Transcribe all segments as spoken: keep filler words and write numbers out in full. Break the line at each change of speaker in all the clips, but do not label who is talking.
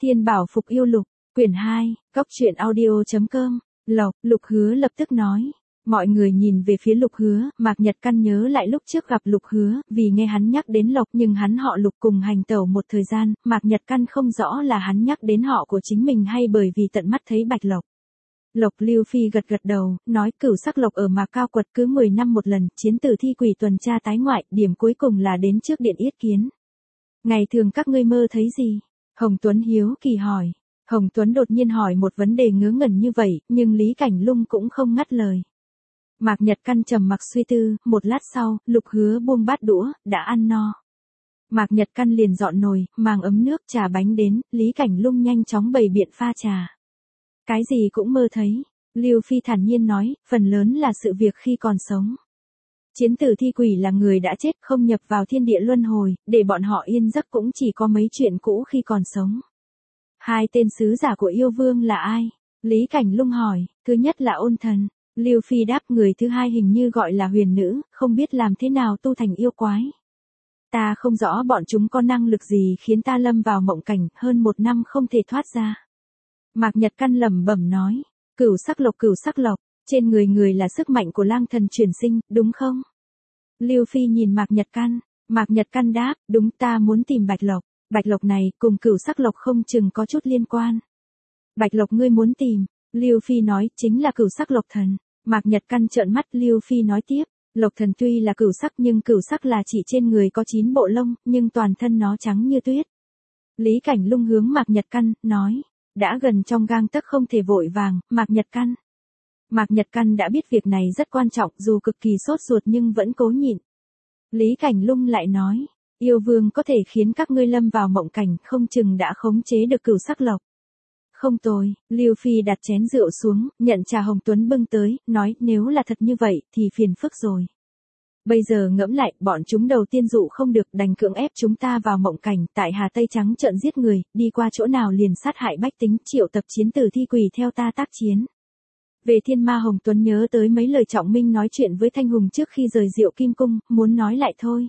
Thiên Bảo Phục Yêu Lục, quyển hai, góc truyện audio chấm com, Lộc, Lục Hứa lập tức nói. Mọi người nhìn về phía Lục Hứa, Mạc Nhật Căn nhớ lại lúc trước gặp Lục Hứa, vì nghe hắn nhắc đến Lộc nhưng hắn họ Lục cùng hành tẩu một thời gian, Mạc Nhật Căn không rõ là hắn nhắc đến họ của chính mình hay bởi vì tận mắt thấy Bạch Lộc. Lộc Lưu Phi gật gật đầu, nói cửu sắc lộc ở Mạc Cao Quật cứ mười năm một lần, chiến tử thi quỷ tuần tra tái ngoại, điểm cuối cùng là đến trước điện yết kiến. Ngày thường các ngươi mơ thấy gì? Hồng Tuấn hiếu kỳ hỏi. Hồng Tuấn đột nhiên hỏi một vấn đề ngớ ngẩn như vậy, nhưng Lý Cảnh Lung cũng không ngắt lời. Mạc Nhật Căn trầm mặc suy tư, một lát sau, Lục Hứa buông bát đũa, đã ăn no. Mạc Nhật Căn liền dọn nồi, mang ấm nước trà bánh đến, Lý Cảnh Lung nhanh chóng bày biện pha trà. Cái gì cũng mơ thấy, Lưu Phi thản nhiên nói, phần lớn là sự việc khi còn sống. Chiến tử thi quỷ là người đã chết không nhập vào thiên địa luân hồi, để bọn họ yên giấc cũng chỉ có mấy chuyện cũ khi còn sống. Hai tên sứ giả của yêu vương là ai? Lý Cảnh Lung hỏi, thứ nhất là Ôn Thần. Lưu Phi đáp, người thứ hai hình như gọi là Huyền Nữ, không biết làm thế nào tu thành yêu quái. Ta không rõ bọn chúng có năng lực gì khiến ta lâm vào mộng cảnh, hơn một năm không thể thoát ra. Mạc Nhật Căn lẩm bẩm nói, cửu sắc lộc cửu sắc lộc, trên người người là sức mạnh của lang thần chuyển sinh, đúng không? Lưu Phi nhìn Mạc Nhật Căn, Mạc Nhật Căn đáp, đúng, ta muốn tìm Bạch Lộc, Bạch Lộc này cùng cửu sắc lộc không chừng có chút liên quan. Bạch Lộc ngươi muốn tìm, Lưu Phi nói, chính là cửu sắc lộc thần. Mạc Nhật Căn trợn mắt, Lưu Phi nói tiếp, lộc thần tuy là cửu sắc nhưng cửu sắc là chỉ trên người có chín bộ lông, nhưng toàn thân nó trắng như tuyết. Lý Cảnh Lung hướng Mạc Nhật Căn, nói, đã gần trong gang tấc không thể vội vàng, Mạc Nhật Căn. Mạc Nhật Căn đã biết việc này rất quan trọng, dù cực kỳ sốt ruột nhưng vẫn cố nhịn. Lý Cảnh Lung lại nói, yêu vương có thể khiến các ngươi lâm vào mộng cảnh, không chừng đã khống chế được cửu sắc lộc. Không tồi, Lưu Phi đặt chén rượu xuống, nhận trà Hồng Tuấn bưng tới, nói, nếu là thật như vậy, thì phiền phức rồi. Bây giờ ngẫm lại, bọn chúng đầu tiên dụ không được, đành cưỡng ép chúng ta vào mộng cảnh, tại Hà Tây Trắng trợn giết người, đi qua chỗ nào liền sát hại bách tính, triệu tập chiến tử thi quỷ theo ta tác chiến. Về Thiên Ma, Hồng Tuấn nhớ tới mấy lời Trọng Minh nói chuyện với Thanh Hùng trước khi rời Diệu Kim Cung, muốn nói lại thôi.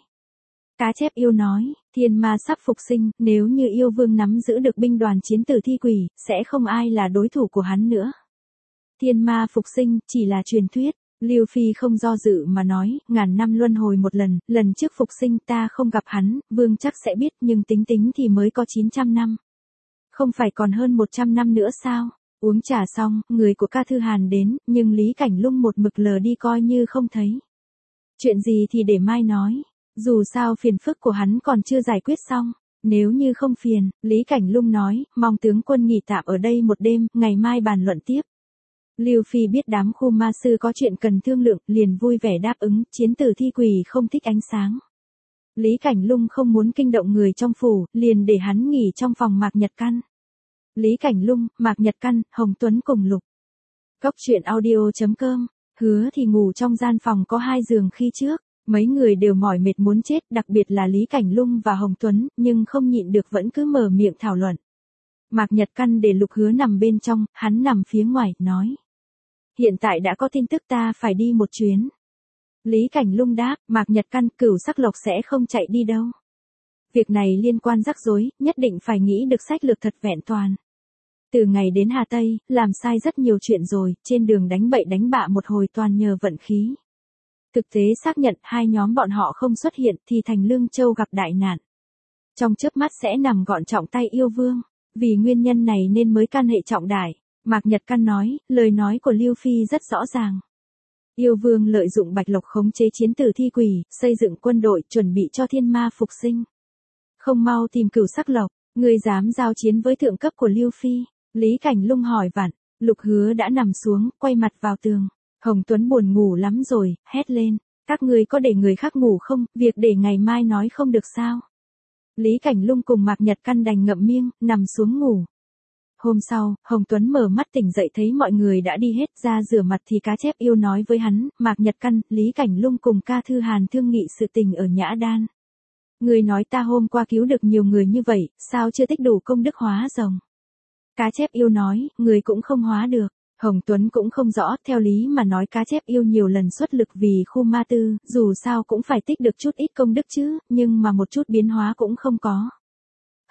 Cá Chép Yêu nói, Thiên Ma sắp phục sinh, nếu như yêu vương nắm giữ được binh đoàn chiến tử thi quỷ, sẽ không ai là đối thủ của hắn nữa. Thiên Ma phục sinh, chỉ là truyền thuyết. Lưu Phi không do dự mà nói, ngàn năm luân hồi một lần, lần trước phục sinh ta không gặp hắn, vương chắc sẽ biết, nhưng tính tính thì mới có chín trăm năm. Không phải còn hơn một trăm năm nữa sao? Uống trà xong, người của Ca Thư Hàn đến, nhưng Lý Cảnh Lung một mực lờ đi coi như không thấy. Chuyện gì thì để mai nói. Dù sao phiền phức của hắn còn chưa giải quyết xong. Nếu như không phiền, Lý Cảnh Lung nói, mong tướng quân nghỉ tạm ở đây một đêm, ngày mai bàn luận tiếp. Lưu Phi biết đám khu ma sư có chuyện cần thương lượng, liền vui vẻ đáp ứng, chiến tử thi quỷ không thích ánh sáng. Lý Cảnh Lung không muốn kinh động người trong phủ, liền để hắn nghỉ trong phòng Mạc Nhật Căn. Lý Cảnh Lung, Mạc Nhật Căn, Hồng Tuấn cùng Lục. Góc truyện audio chấm com, Hứa thì ngủ trong gian phòng có hai giường khi trước. Mấy người đều mỏi mệt muốn chết, đặc biệt là Lý Cảnh Lung và Hồng Tuấn, nhưng không nhịn được vẫn cứ mở miệng thảo luận. Mạc Nhật Căn để Lục Hứa nằm bên trong, hắn nằm phía ngoài, nói. Hiện tại đã có tin tức ta phải đi một chuyến. Lý Cảnh Lung đáp, Mạc Nhật Căn, cửu sắc lộc sẽ không chạy đi đâu. Việc này liên quan rắc rối, nhất định phải nghĩ được sách lược thật vẹn toàn. Từ ngày đến Hà Tây, làm sai rất nhiều chuyện rồi, trên đường đánh bậy đánh bạ một hồi toàn nhờ vận khí. Thực tế xác nhận hai nhóm bọn họ không xuất hiện thì thành Lương Châu gặp đại nạn. Trong chớp mắt sẽ nằm gọn trọng tay yêu vương. Vì nguyên nhân này nên mới can hệ trọng đại. Mạc Nhật Căn nói, lời nói của Lưu Phi rất rõ ràng. Yêu vương lợi dụng Bạch Lộc khống chế chiến tử thi quỷ, xây dựng quân đội chuẩn bị cho Thiên Ma phục sinh. Không mau tìm cửu sắc lộc, người dám giao chiến với thượng cấp của Lưu Phi. Lý Cảnh Lung hỏi vặn, Lục Hứa đã nằm xuống, quay mặt vào tường. Hồng Tuấn buồn ngủ lắm rồi, hét lên, các ngươi có để người khác ngủ không, việc để ngày mai nói không được sao. Lý Cảnh Lung cùng Mạc Nhật Căn đành ngậm miệng, nằm xuống ngủ. Hôm sau, Hồng Tuấn mở mắt tỉnh dậy thấy mọi người đã đi hết, ra rửa mặt thì Cá Chép Yêu nói với hắn, Mạc Nhật Căn, Lý Cảnh Lung cùng Ca Thư Hàn thương nghị sự tình ở Nhã Đan. Người nói ta hôm qua cứu được nhiều người như vậy, sao chưa tích đủ công đức hóa rồng. Cá Chép Yêu nói, người cũng không hóa được. Hồng Tuấn cũng không rõ, theo lý mà nói Cá Chép Yêu nhiều lần xuất lực vì khu ma tư, dù sao cũng phải tích được chút ít công đức chứ, nhưng mà một chút biến hóa cũng không có.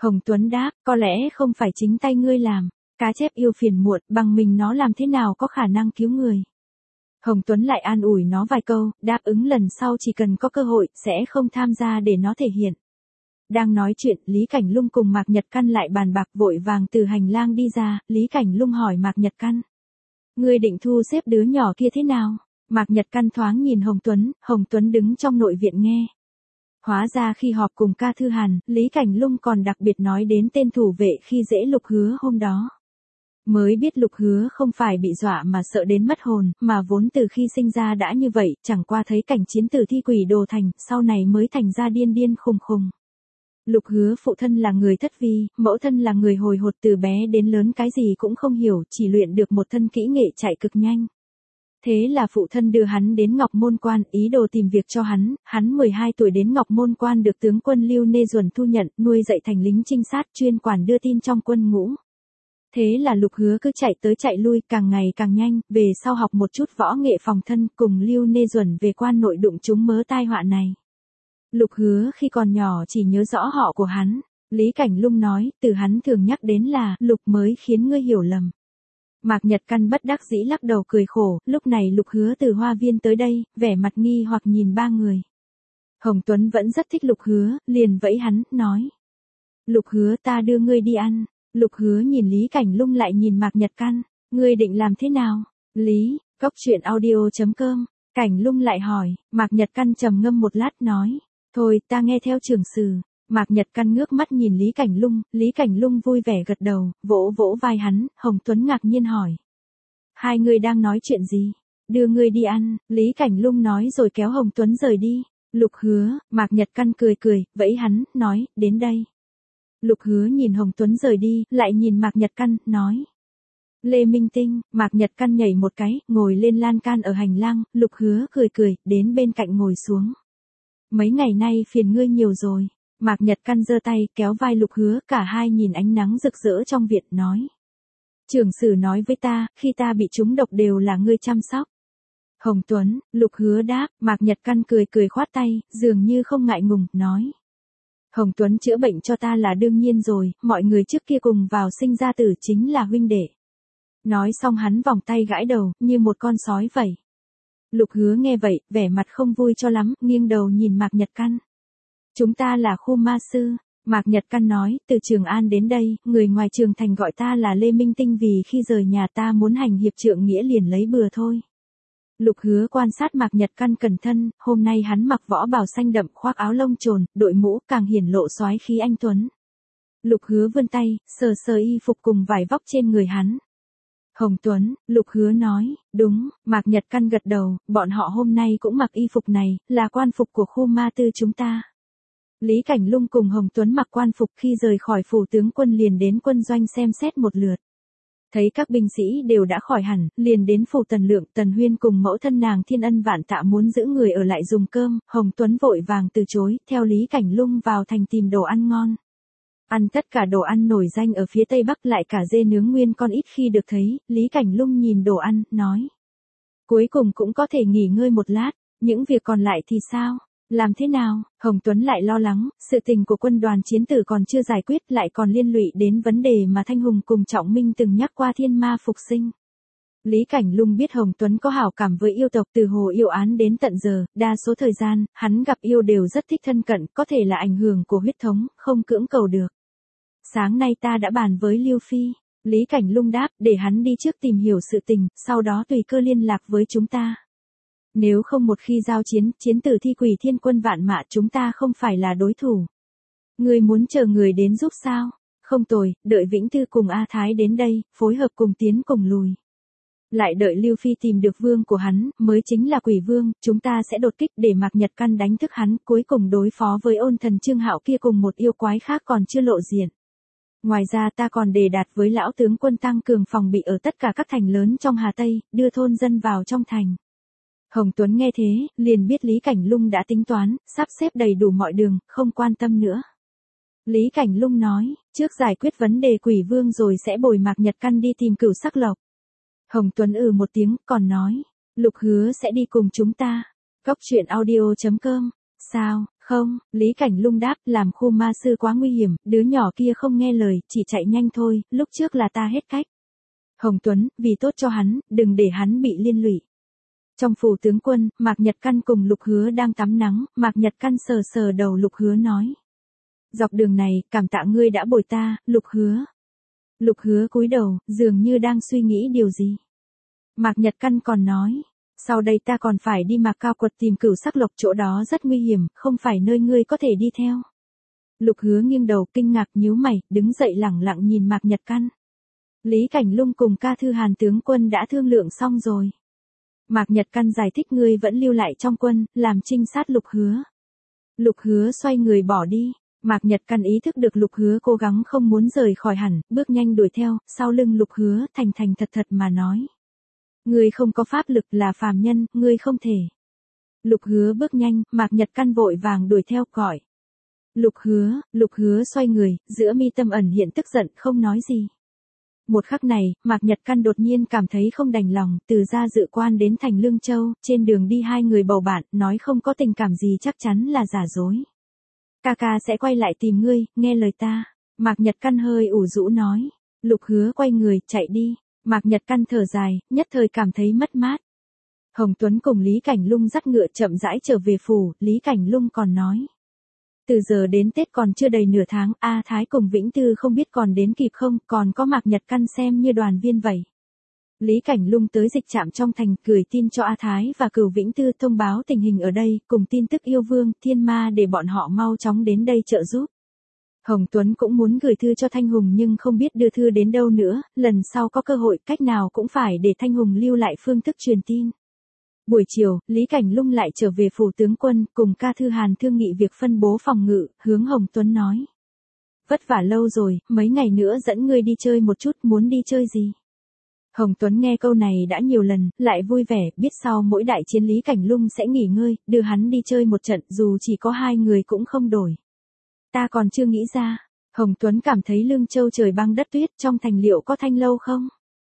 Hồng Tuấn đáp, có lẽ không phải chính tay ngươi làm, cá chép yêu phiền muộn, bằng mình nó làm thế nào có khả năng cứu người. Hồng Tuấn lại an ủi nó vài câu, đáp ứng lần sau chỉ cần có cơ hội, sẽ không tham gia để nó thể hiện. Đang nói chuyện, Lý Cảnh Lung cùng Mạc Nhật Căn lại bàn bạc vội vàng từ hành lang đi ra, Lý Cảnh Lung hỏi Mạc Nhật Căn. Ngươi định thu xếp đứa nhỏ kia thế nào? Mạc Nhật Căn thoáng nhìn Hồng Tuấn, Hồng Tuấn đứng trong nội viện nghe. Hóa ra khi họp cùng ca thư Hàn, Lý Cảnh Lung còn đặc biệt nói đến tên thủ vệ khi dễ Lục Hứa hôm đó. Mới biết Lục Hứa không phải bị dọa mà sợ đến mất hồn, mà vốn từ khi sinh ra đã như vậy, chẳng qua thấy cảnh chiến tử thi quỷ đồ thành, sau này mới thành ra điên điên khùng khùng. Lục Hứa phụ thân là người thất vi, mẫu thân là người hồi hột từ bé đến lớn cái gì cũng không hiểu, chỉ luyện được một thân kỹ nghệ chạy cực nhanh. Thế là phụ thân đưa hắn đến Ngọc Môn Quan, ý đồ tìm việc cho hắn, hắn mười hai tuổi đến Ngọc Môn Quan được tướng quân Lưu Nê Duẩn thu nhận, nuôi dạy thành lính trinh sát chuyên quản đưa tin trong quân ngũ. Thế là Lục Hứa cứ chạy tới chạy lui, càng ngày càng nhanh, về sau học một chút võ nghệ phòng thân, cùng Lưu Nê Duẩn về quan nội đụng chúng mớ tai họa này. Lục Hứa khi còn nhỏ chỉ nhớ rõ họ của hắn, Lý Cảnh Lung nói, từ hắn thường nhắc đến là, Lục mới khiến ngươi hiểu lầm. Mạc Nhật Căn bất đắc dĩ lắc đầu cười khổ, lúc này Lục Hứa từ hoa viên tới đây, vẻ mặt nghi hoặc nhìn ba người. Hồng Tuấn vẫn rất thích Lục Hứa, liền vẫy hắn, nói. Lục Hứa ta đưa ngươi đi ăn. Lục Hứa nhìn Lý Cảnh Lung lại nhìn Mạc Nhật Căn, ngươi định làm thế nào? Lý, cốc truyện audio chấm com, Cảnh Lung lại hỏi, Mạc Nhật Căn trầm ngâm một lát nói, thôi ta nghe theo trưởng sử. Mạc Nhật Căn ngước mắt nhìn Lý Cảnh Lung, Lý Cảnh Lung vui vẻ gật đầu, vỗ vỗ vai hắn, Hồng Tuấn ngạc nhiên hỏi. Hai người đang nói chuyện gì? Đưa ngươi đi ăn, Lý Cảnh Lung nói rồi kéo Hồng Tuấn rời đi. Lục Hứa, Mạc Nhật Căn cười cười, vẫy hắn, nói, đến đây. Lục Hứa nhìn Hồng Tuấn rời đi, lại nhìn Mạc Nhật Căn, nói. Lê Minh Tinh, Mạc Nhật Căn nhảy một cái, ngồi lên lan can ở hành lang, Lục Hứa cười cười, đến bên cạnh ngồi xuống. Mấy ngày nay phiền ngươi nhiều rồi. Mạc Nhật Căn giơ tay, kéo vai Lục Hứa, cả hai nhìn ánh nắng rực rỡ trong viện, nói. Trưởng sử nói với ta, khi ta bị trúng độc đều là ngươi chăm sóc. Hồng Tuấn, Lục Hứa đáp, Mạc Nhật Căn cười cười khoát tay, dường như không ngại ngùng, nói. Hồng Tuấn chữa bệnh cho ta là đương nhiên rồi, mọi người trước kia cùng vào sinh ra tử chính là huynh đệ. Nói xong hắn vòng tay gãi đầu, như một con sói vậy. Lục Hứa nghe vậy, vẻ mặt không vui cho lắm, nghiêng đầu nhìn Mạc Nhật Căn. Chúng ta là khu ma sư, Mạc Nhật Căn nói, từ Trường An đến đây, người ngoài Trường Thành gọi ta là Lê Minh Tinh vì khi rời nhà ta muốn hành hiệp trượng nghĩa liền lấy bừa thôi. Lục Hứa quan sát Mạc Nhật Căn cẩn thân, hôm nay hắn mặc võ bào xanh đậm, khoác áo lông trồn, đội mũ, càng hiển lộ soái khí anh tuấn. Lục Hứa vươn tay, sờ sờ y phục cùng vải vóc trên người hắn. Hồng Tuấn, Lục Hứa nói, đúng, Mạc Nhật Căn gật đầu, bọn họ hôm nay cũng mặc y phục này, là quan phục của khu ma tư chúng ta. Lý Cảnh Lung cùng Hồng Tuấn mặc quan phục khi rời khỏi phủ tướng quân liền đến quân doanh xem xét một lượt. Thấy các binh sĩ đều đã khỏi hẳn, liền đến phủ Tần Lượng, Tần Huyên cùng mẫu thân nàng thiên ân vạn tạ muốn giữ người ở lại dùng cơm, Hồng Tuấn vội vàng từ chối, theo Lý Cảnh Lung vào thành tìm đồ ăn ngon. Ăn tất cả đồ ăn nổi danh ở phía Tây Bắc lại cả dê nướng nguyên con ít khi được thấy, Lý Cảnh Lung nhìn đồ ăn, nói. Cuối cùng cũng có thể nghỉ ngơi một lát, những việc còn lại thì sao? Làm thế nào? Hồng Tuấn lại lo lắng, sự tình của quân đoàn chiến tử còn chưa giải quyết lại còn liên lụy đến vấn đề mà Thanh Hùng cùng Trọng Minh từng nhắc qua thiên ma phục sinh. Lý Cảnh Lung biết Hồng Tuấn có hảo cảm với yêu tộc từ hồ yêu án đến tận giờ, đa số thời gian, hắn gặp yêu đều rất thích thân cận, có thể là ảnh hưởng của huyết thống, không cưỡng cầu được. Sáng nay ta đã bàn với Liêu Phi, Lý Cảnh Lung đáp, để hắn đi trước tìm hiểu sự tình, sau đó tùy cơ liên lạc với chúng ta. Nếu không một khi giao chiến, chiến tử thi quỷ thiên quân vạn mã chúng ta không phải là đối thủ. Người muốn chờ người đến giúp sao? Không tồi, đợi Vĩnh Thư cùng A Thái đến đây, phối hợp cùng tiến cùng lùi. Lại đợi Lưu Phi tìm được vương của hắn, mới chính là quỷ vương, chúng ta sẽ đột kích để Mạc Nhật Căn đánh thức hắn, cuối cùng đối phó với ôn thần Trương Hạo kia cùng một yêu quái khác còn chưa lộ diện. Ngoài ra ta còn đề đạt với lão tướng quân tăng cường phòng bị ở tất cả các thành lớn trong Hà Tây, đưa thôn dân vào trong thành. Hồng Tuấn nghe thế, liền biết Lý Cảnh Lung đã tính toán, sắp xếp đầy đủ mọi đường, không quan tâm nữa. Lý Cảnh Lung nói, trước giải quyết vấn đề quỷ vương rồi sẽ bồi Mạc Nhật Căn đi tìm Cửu Sắc Lộc. Hồng Tuấn ừ một tiếng, còn nói, Lục Hứa sẽ đi cùng chúng ta. Cốc truyện audio chấm com, sao, không Không, Lý Cảnh Lung đáp, làm khu ma sư quá nguy hiểm, đứa nhỏ kia không nghe lời, chỉ chạy nhanh thôi, lúc trước là ta hết cách. Hồng Tuấn, vì tốt cho hắn, đừng để hắn bị liên lụy. Trong phủ tướng quân, Mạc Nhật Căn cùng Lục Hứa đang tắm nắng, Mạc Nhật Căn sờ sờ đầu Lục Hứa nói. Dọc đường này, cảm tạ ngươi đã bồi ta, Lục Hứa. Lục Hứa cúi đầu, dường như đang suy nghĩ điều gì. Mạc Nhật Căn còn nói, sau đây ta còn phải đi Mạc Cao Quật tìm Cửu Sắc Lộc, chỗ đó rất nguy hiểm, không phải nơi ngươi có thể đi theo. Lục Hứa nghiêng đầu kinh ngạc nhíu mày, đứng dậy lẳng lặng nhìn Mạc Nhật Căn. Lý Cảnh Lung cùng Ca Thư Hàn tướng quân đã thương lượng xong rồi. Mạc Nhật Căn giải thích ngươi vẫn lưu lại trong quân, làm trinh sát Lục Hứa. Lục Hứa xoay người bỏ đi. Mạc Nhật Căn ý thức được Lục Hứa cố gắng không muốn rời khỏi hẳn, bước nhanh đuổi theo, sau lưng Lục Hứa thành thành thật thật mà nói. Ngươi không có pháp lực, là phàm nhân, ngươi không thể. Lục Hứa bước nhanh, Mạc Nhật Căn vội vàng đuổi theo gọi. Lục Hứa, Lục Hứa xoay người, giữa mi tâm ẩn hiện tức giận, không nói gì. Một khắc này, Mạc Nhật Căn đột nhiên cảm thấy không đành lòng, từ ra dự quan đến thành Lương Châu, trên đường đi hai người bầu bạn, nói không có tình cảm gì chắc chắn là giả dối. Ca ca sẽ quay lại tìm ngươi, nghe lời ta. Mạc Nhật Căn hơi ủ rũ nói. Lục Hứa quay người, chạy đi. Mạc Nhật Căn thở dài, nhất thời cảm thấy mất mát. Hồng Tuấn cùng Lý Cảnh Lung dắt ngựa chậm rãi trở về phủ, Lý Cảnh Lung còn nói. Từ giờ đến Tết còn chưa đầy nửa tháng, A Thái cùng Vĩnh Tư không biết còn đến kịp không, còn có Mạc Nhật Căn xem như đoàn viên vậy. Lý Cảnh Lung tới dịch trạm trong thành, gửi tin cho A Thái và Cửu Vĩnh Tư thông báo tình hình ở đây, cùng tin tức yêu vương, thiên ma để bọn họ mau chóng đến đây trợ giúp. Hồng Tuấn cũng muốn gửi thư cho Thanh Hùng nhưng không biết đưa thư đến đâu nữa, lần sau có cơ hội cách nào cũng phải để Thanh Hùng lưu lại phương thức truyền tin. Buổi chiều, Lý Cảnh Lung lại trở về phủ tướng quân, cùng Ca Thư Hàn thương nghị việc phân bố phòng ngự, hướng Hồng Tuấn nói. Vất vả lâu rồi, mấy ngày nữa dẫn ngươi đi chơi một chút, muốn đi chơi gì? Hồng Tuấn nghe câu này đã nhiều lần, lại vui vẻ, biết sau mỗi đại chiến Lý Cảnh Lung sẽ nghỉ ngơi, đưa hắn đi chơi một trận, dù chỉ có hai người cũng không đổi. Ta còn chưa nghĩ ra. Hồng Tuấn cảm thấy Lương Châu trời băng đất tuyết, trong thành liệu có thanh lâu không?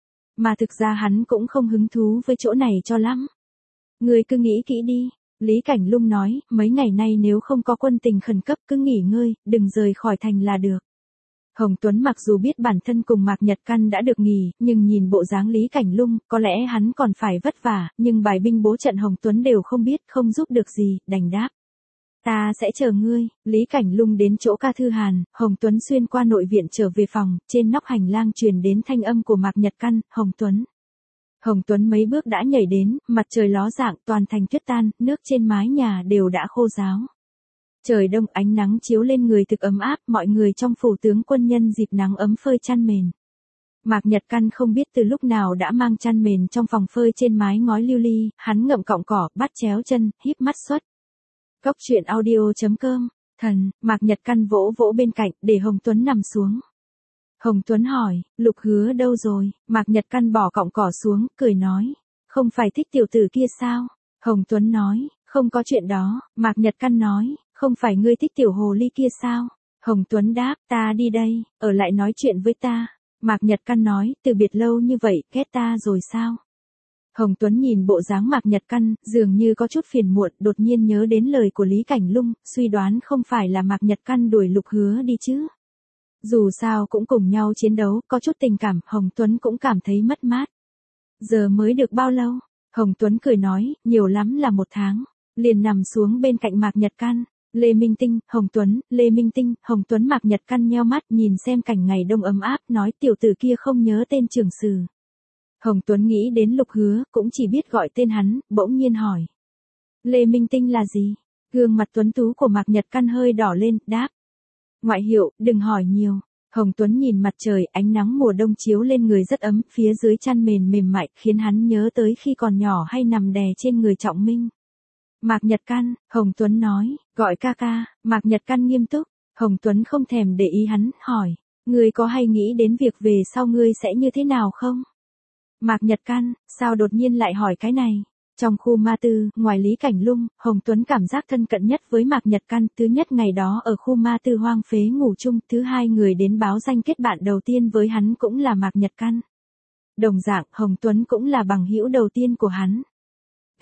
Mà thực ra hắn cũng không hứng thú với chỗ này cho lắm. Ngươi cứ nghĩ kỹ đi. Lý Cảnh Lung nói, mấy ngày nay nếu không có quân tình khẩn cấp cứ nghỉ ngơi, đừng rời khỏi thành là được. Hồng Tuấn mặc dù biết bản thân cùng Mạc Nhật Căn đã được nghỉ, nhưng nhìn bộ dáng Lý Cảnh Lung, có lẽ hắn còn phải vất vả, nhưng bài binh bố trận Hồng Tuấn đều không biết, không giúp được gì, đành đáp. Ta sẽ chờ ngươi. Lý Cảnh Lung đến chỗ Ca Thư Hàn, Hồng Tuấn xuyên qua nội viện trở về phòng, trên nóc hành lang truyền đến thanh âm của Mạc Nhật Căn, Hồng Tuấn. Hồng Tuấn mấy bước đã nhảy đến, mặt trời ló dạng, toàn thành tuyết tan, nước trên mái nhà đều đã khô ráo. Trời đông, ánh nắng chiếu lên người thực ấm áp, mọi người trong phủ tướng quân nhân dịp nắng ấm phơi chăn mền. Mạc Nhật Căn không biết từ lúc nào đã mang chăn mền trong phòng phơi trên mái ngói lưu ly, hắn ngậm cọng cỏ, bắt chéo chân, híp mắt xuất. Cốc truyện audio chấm com, thần, Mạc Nhật Căn vỗ vỗ bên cạnh, để Hồng Tuấn nằm xuống. Hồng Tuấn hỏi, Lục Hứa đâu rồi? Mạc Nhật Căn bỏ cọng cỏ xuống, cười nói, không phải thích tiểu tử kia sao? Hồng Tuấn nói, không có chuyện đó. Mạc Nhật Căn nói, không phải ngươi thích tiểu hồ ly kia sao? Hồng Tuấn đáp, ta đi đây, ở lại nói chuyện với ta. Mạc Nhật Căn nói, từ biệt lâu như vậy, ghét ta rồi sao? Hồng Tuấn nhìn bộ dáng Mạc Nhật Căn, dường như có chút phiền muộn, đột nhiên nhớ đến lời của Lý Cảnh Lung, suy đoán không phải là Mạc Nhật Căn đuổi Lục Hứa đi chứ. Dù sao cũng cùng nhau chiến đấu, có chút tình cảm, Hồng Tuấn cũng cảm thấy mất mát. Giờ mới được bao lâu? Hồng Tuấn cười nói, nhiều lắm là một tháng. Liền nằm xuống bên cạnh Mạc Nhật Căn. Lê Minh Tinh, Hồng Tuấn, Lê Minh Tinh, Hồng Tuấn Mạc Nhật Căn nheo mắt nhìn xem cảnh ngày đông ấm áp, nói tiểu tử kia không nhớ tên trưởng sử. Hồng Tuấn nghĩ đến Lục Hứa, cũng chỉ biết gọi tên hắn, bỗng nhiên hỏi. Lê Minh Tinh là gì? Gương mặt tuấn tú của Mạc Nhật Căn hơi đỏ lên, đáp. Ngoại hiệu, đừng hỏi nhiều. Hồng Tuấn nhìn mặt trời, ánh nắng mùa đông chiếu lên người rất ấm, phía dưới chăn mền mềm mại, khiến hắn nhớ tới khi còn nhỏ hay nằm đè trên người Trọng Minh. Mạc Nhật Căn, Hồng Tuấn nói, gọi ca ca. Mạc Nhật Căn nghiêm túc. Hồng Tuấn không thèm để ý hắn, hỏi, ngươi có hay nghĩ đến việc về sau ngươi sẽ như thế nào không? Mạc Nhật Căn, sao đột nhiên lại hỏi cái này? Trong khu ma tư, ngoài Lý Cảnh Lung, Hồng Tuấn cảm giác thân cận nhất với Mạc Nhật Căn, thứ nhất ngày đó ở khu ma tư hoang phế ngủ chung, thứ hai người đến báo danh kết bạn đầu tiên với hắn cũng là Mạc Nhật Căn. Đồng dạng, Hồng Tuấn cũng là bằng hữu đầu tiên của hắn.